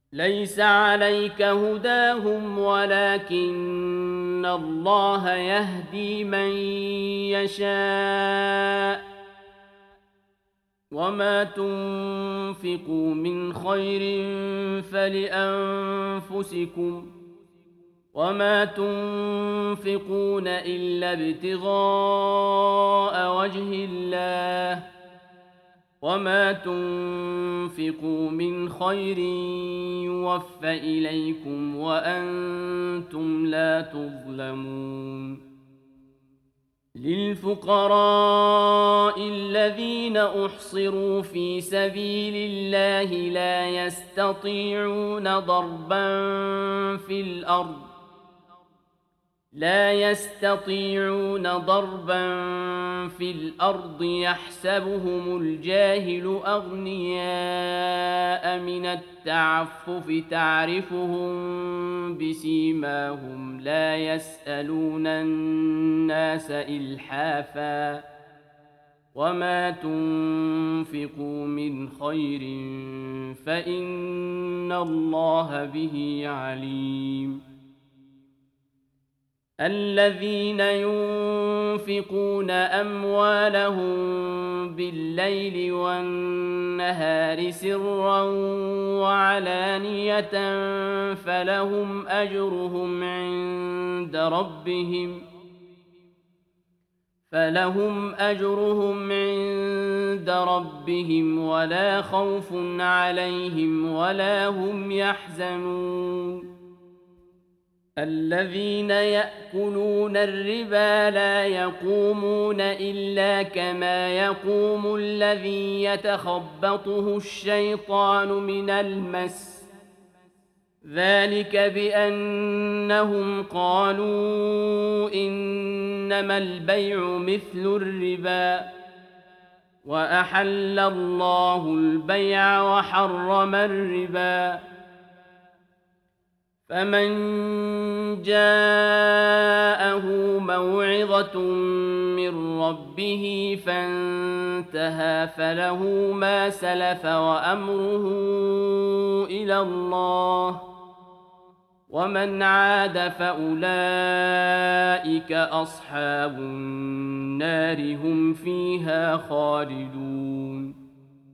ليس عليك هداهم ولكن الله يهدي من يشاء وما تنفقوا من خير فلأنفسكم وما تنفقون إلا ابتغاء وجه الله وما تنفقوا من خير يوف إليكم وأنتم لا تظلمون للفقراء الذين أحصروا في سبيل الله لا يستطيعون ضربا في الأرض يحسبهم الجاهل أغنياء من التعفف تعرفهم بسيماهم لا يسألون الناس إلحافا وما تنفقوا من خير فإن الله به عليم الذين ينفقون أموالهم بالليل والنهار سرا وعلانية فلهم أجرهم عند ربهم ولا خوف عليهم ولا هم يحزنون الذين يأكلون الربا لا يقومون إلا كما يقوم الذي يتخبطه الشيطان من المس ذلك بأنهم قالوا إنما البيع مثل الربا وأحل الله البيع وحرم الربا فمن جاءه موعظة من ربه فانتهى فله ما سلف وأمره إلى الله ومن عاد فأولئك أصحاب النار هم فيها خالدون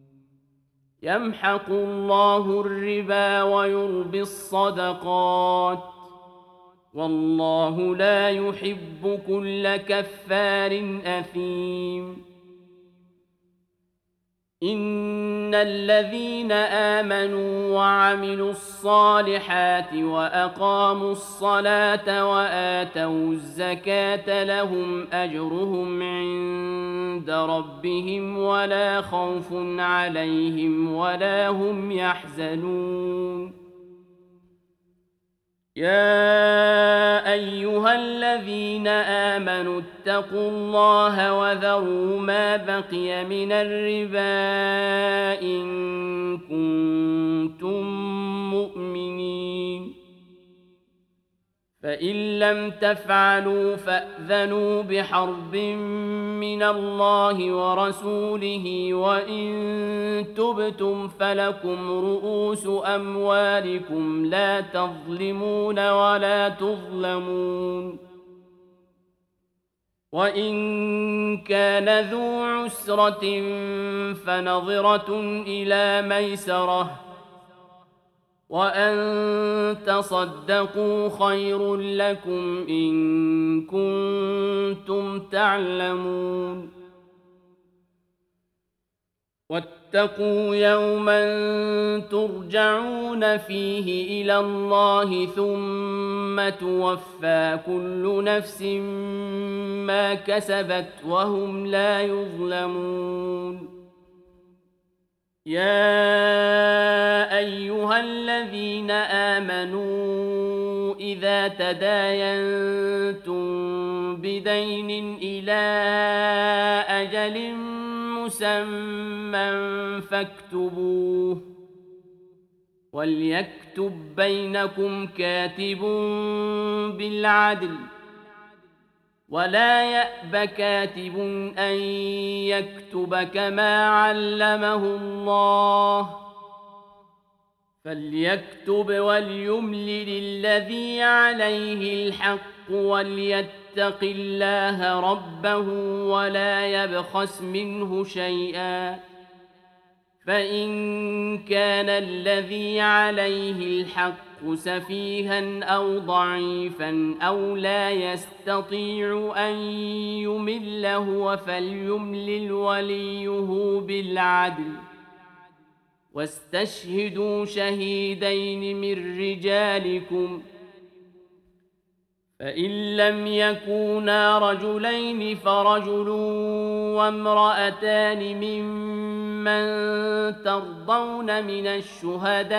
يمحق الله الربا ويربي الصدقات والله لا يحب كل كفار أثيم إن الذين آمنوا وعملوا الصالحات وأقاموا الصلاة وآتوا الزكاة لهم أجرهم عند ربهم ولا خوف عليهم ولا هم يحزنون يا أيها الذين آمنوا اتقوا الله وذروا ما بقي من الربا إن كنتم مؤمنين فإن لم تفعلوا فأذنوا بحرب من الله ورسوله وإن تبتم فلكم رؤوس أموالكم لا تظلمون ولا تظلمون وإن كان ذو عسرة فنظرة إلى ميسرة وأن تصدقوا خير لكم إن كنتم تعلمون واتقوا يوما ترجعون فيه إلى الله ثم توفى كل نفس ما كسبت وهم لا يظلمون يا أيها الذين آمنوا إذا تداينتم بدين إلى أجل مسمى فاكتبوه وليكتب بينكم كاتب بالعدل ولا يأب كاتب أن يكتب كما علمه الله فليكتب وليملل الذي عليه الحق وليتق الله ربه ولا يبخس منه شيئا، فإن كان الذي عليه الحق سفيها أو ضعيفا أو لا يستطيع أن يمل هو فليملل وليه بالعدل، واستشهدوا شهيدين من رجالكم، فإن لم يكونا رجلين فرجل وامرأتان ممن ترضون من الشهداء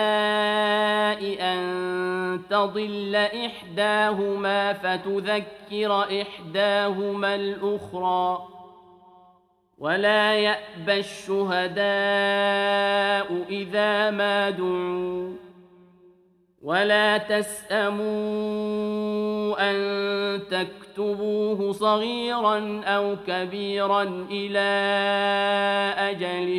أن تضل إحداهما فتذكر إحداهما الأخرى، ولا يأبى الشهداء إذا ما دعوا، ولا تسأموا أن تكتبوه صغيرا أو كبيرا إلى أجله،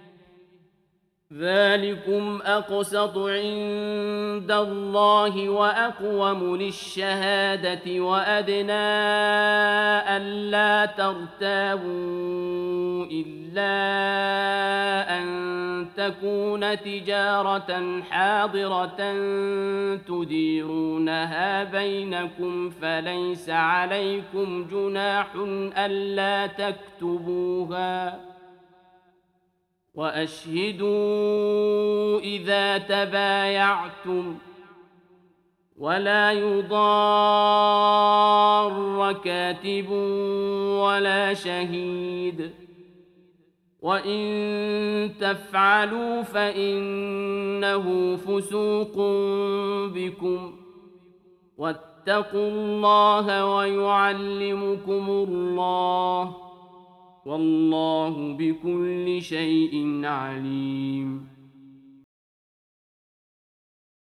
ذلكم أقسط عند الله وأقوم للشهادة وأدنى ألا ترتابوا إلا أن تكون تجارة حاضرة تديرونها بينكم فليس عليكم جناح ألا تكتبوها، وأشهدوا إذا تبايعتم، ولا يضار كاتب ولا شهيد، وإن تفعلوا فإنه فسوق بكم، واتقوا الله ويعلمكم الله، والله بكل شيء عليم.